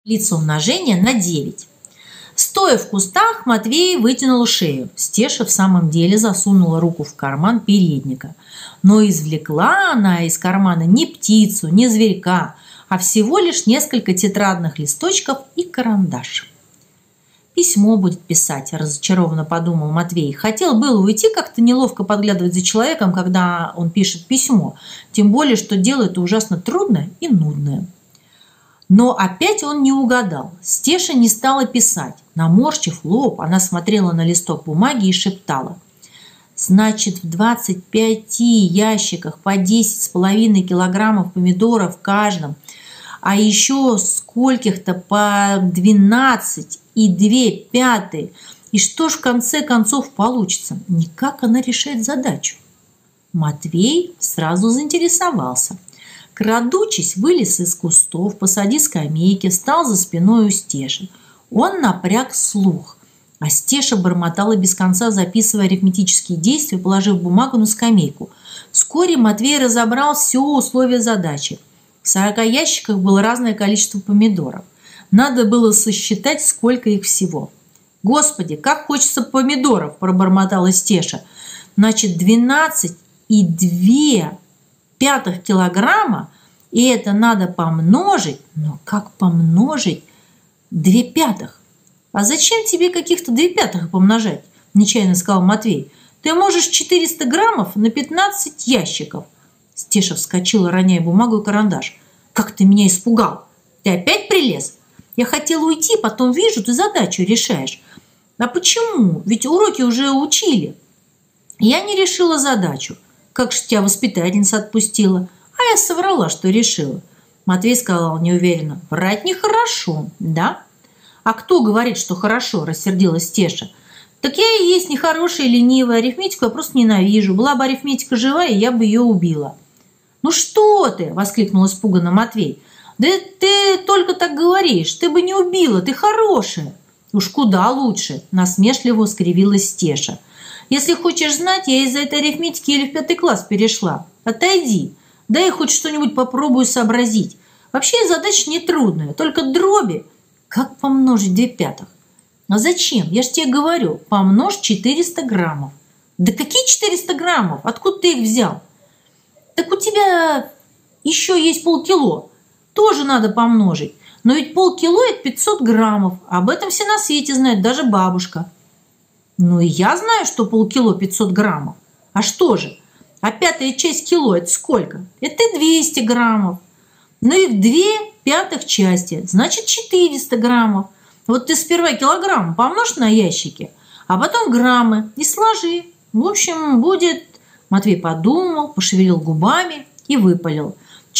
Лица умножения на 9. Стоя в кустах, Матвей вытянул шею. Стеша в самом деле засунула руку в карман передника. Но извлекла она из кармана не птицу, не зверька, а всего лишь несколько тетрадных листочков и карандаш. «Письмо будет писать», – разочарованно подумал Матвей. Хотел было уйти, как-то неловко подглядывать за человеком, когда он пишет письмо. Тем более, что дело это ужасно трудное и нудное. Но опять он не угадал. Стеша не стала писать. Наморщив лоб, она смотрела на листок бумаги и шептала. «Значит, в 25 ящиках по 10,5 килограммов помидоров в каждом, а еще скольких-то по 12 и 2/5. И что ж в конце концов получится? Никак она решает задачу». Матвей сразу заинтересовался. Крадучись, вылез из кустов, посадил скамейки, встал за спиной у Стеши. Он напряг слух, а Стеша бормотала без конца, записывая арифметические действия, положив бумагу на скамейку. Вскоре Матвей разобрал все условия задачи. В 40 ящиках было разное количество помидоров. Надо было сосчитать, сколько их всего. «Господи, как хочется помидоров!» – пробормотала Стеша. «Значит, 12,2 килограмма, и это надо помножить. Но как помножить 2/5? А зачем тебе каких-то 2/5 помножать?» – нечаянно сказал Матвей. «Ты можешь 400 граммов на 15 ящиков». Стеша вскочила, роняя бумагу и карандаш. «Как ты меня испугал! Ты опять прилез? Я хотела уйти, потом вижу, ты задачу решаешь». «А почему? Ведь уроки уже учили». «Я не решила задачу. Как же тебя воспитательница отпустила? А я соврала, что решила». Матвей сказал неуверенно. «Врать нехорошо, да?» «А кто говорит, что хорошо?» – рассердилась Стеша. «Так я и есть нехорошая, ленивая. Арифметику я просто ненавижу. Была бы арифметика живая, я бы ее убила». «Ну что ты?» – воскликнул испуганно Матвей. «Да ты только так говоришь. Ты бы не убила, ты хорошая». «Уж куда лучше», – насмешливо скривилась Стеша. «Если хочешь знать, я из-за этой арифметики еле в 5 класс перешла. Отойди, дай хоть что-нибудь попробую сообразить. Вообще задача нетрудная, только дроби. Как помножить 2/5? А зачем? Я же тебе говорю, помножь 400 граммов». «Да какие 400 граммов? Откуда ты их взял?» «Так у тебя еще есть полкило. Тоже надо помножить. Но ведь полкило – это 500 граммов. Об этом все на свете знают, даже бабушка». «Ну и я знаю, что полкило 500 граммов. А что же? А 1/5 часть кило – это сколько? Это 200 граммов. Ну и в 2/5 части, значит 400 граммов. Вот ты сперва килограмм помножь на ящики, а потом граммы и сложи. В общем, будет...» Матвей подумал, пошевелил губами и выпалил.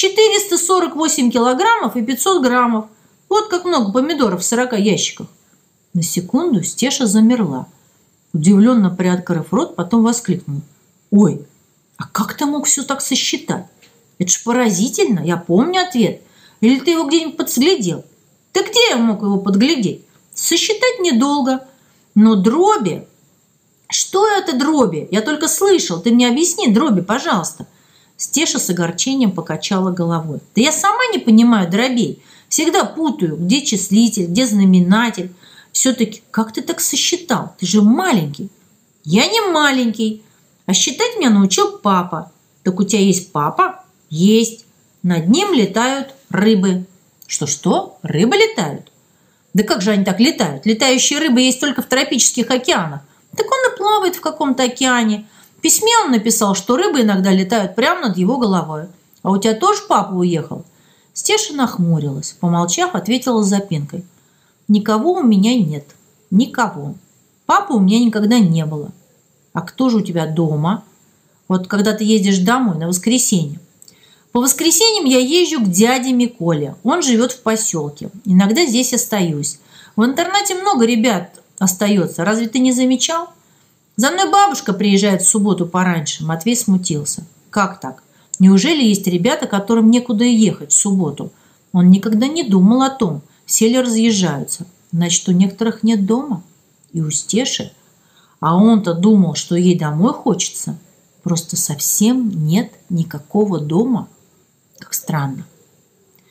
448 килограммов и 500 граммов. Вот как много помидоров в 40 ящиках. На секунду Стеша замерла. Удивленно приоткрыв рот, потом воскликнул. «Ой, а как ты мог все так сосчитать? Это ж поразительно, я помню ответ. Или ты его где-нибудь подглядел?» «Да где я мог его подглядеть? Сосчитать недолго. Но дроби...» «Что это дроби? Я только слышал. Ты мне объясни дроби, пожалуйста». Стеша с огорчением покачала головой. «Да я сама не понимаю дробей. Всегда путаю, где числитель, где знаменатель. Все-таки как ты так сосчитал? Ты же маленький». «Я не маленький. А считать меня научил папа». «Так у тебя есть папа?» «Есть. Над ним летают рыбы». «Что? Рыбы летают?» «Да как же они так летают? Летающие рыбы есть только в тропических океанах». «Так он и плавает в каком-то океане. В письме он написал, что рыбы иногда летают прямо над его головой. А у тебя тоже папа уехал?» Стеша нахмурилась. Помолчав, ответила с запинкой. «Никого у меня нет. Никого. Папы у меня никогда не было». «А кто же у тебя дома?» «Вот когда ты ездишь домой на воскресенье». «По воскресеньям я езжу к дяде Миколе. Он живет в поселке. Иногда здесь остаюсь. В интернате много ребят остается. Разве ты не замечал?» «За мной бабушка приезжает в субботу пораньше». Матвей смутился. «Как так? Неужели есть ребята, которым некуда ехать в субботу?» Он никогда не думал о том, все ли разъезжаются. Значит, у некоторых нет дома. И у Стеши. А он-то думал, что ей домой хочется. Просто совсем нет никакого дома. Как странно.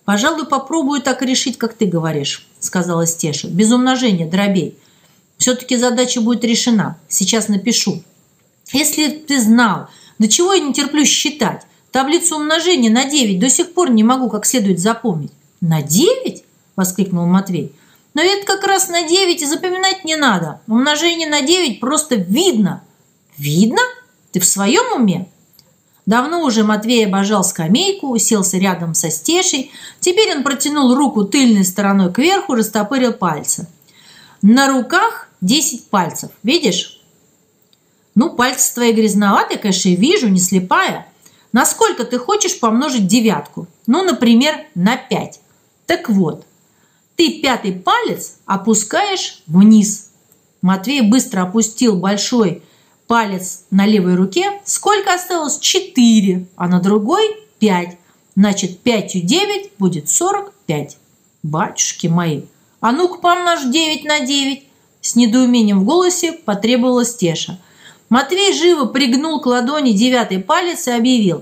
«Пожалуй, попробую так решить, как ты говоришь», – сказала Стеша. «Без умножения дробей. Все-таки задача будет решена. Сейчас напишу. Если ты знал, до чего я не терплю считать, таблицу умножения на 9 до сих пор не могу как следует запомнить». «На 9?» – воскликнул Матвей. «Но это как раз на 9 и запоминать не надо. Умножение на 9 просто видно». «Видно? Ты в своем уме?» Давно уже Матвей обожал скамейку, уселся рядом со Стешей. Теперь он протянул руку тыльной стороной кверху, растопырил пальцы. На руках 10 пальцев. Видишь? Ну, пальцы твои грязноватые, конечно, вижу, не слепая. На сколько ты хочешь помножить девятку? Ну, например, на 5. Так вот, ты 5-й палец опускаешь вниз. Матвей быстро опустил большой палец на левой руке. Сколько осталось? 4, а на другой 5. Значит, 5 и 9 будет 45. Батюшки мои, а ну-ка помножь 9 на 9. С недоумением в голосе потребовала Стеша. Матвей живо пригнул к ладони 9-й палец и объявил: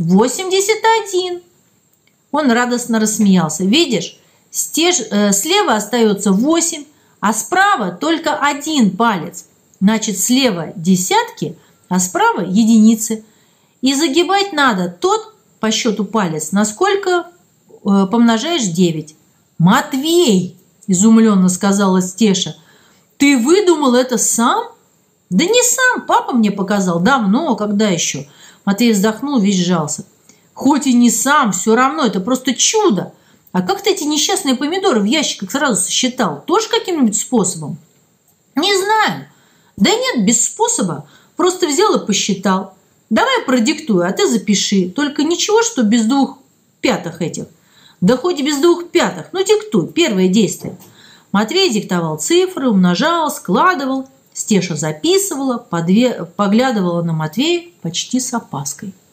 81. Он радостно рассмеялся. Видишь, слева остается 8, а справа только 1 палец. Значит, слева десятки, а справа единицы. И загибать надо тот по счету палец, насколько помножаешь 9. «Матвей!» – изумленно сказала Стеша. «Ты выдумал это сам?» «Да не сам, папа мне показал. Давно, когда еще?» Матвей вздохнул, весь сжался. «Хоть и не сам, все равно, это просто чудо. А как ты эти несчастные помидоры в ящиках сразу сосчитал? Тоже каким-нибудь способом?» «Не знаю. Да нет, без способа. Просто взял и посчитал. Давай продиктую, а ты запиши. Только ничего, что без 2/5 этих. Да хоть без 2/5. Ну, диктуй. Первое действие». Матвей диктовал цифры, умножал, складывал. Стеша записывала, поглядывала на Матвея почти с опаской.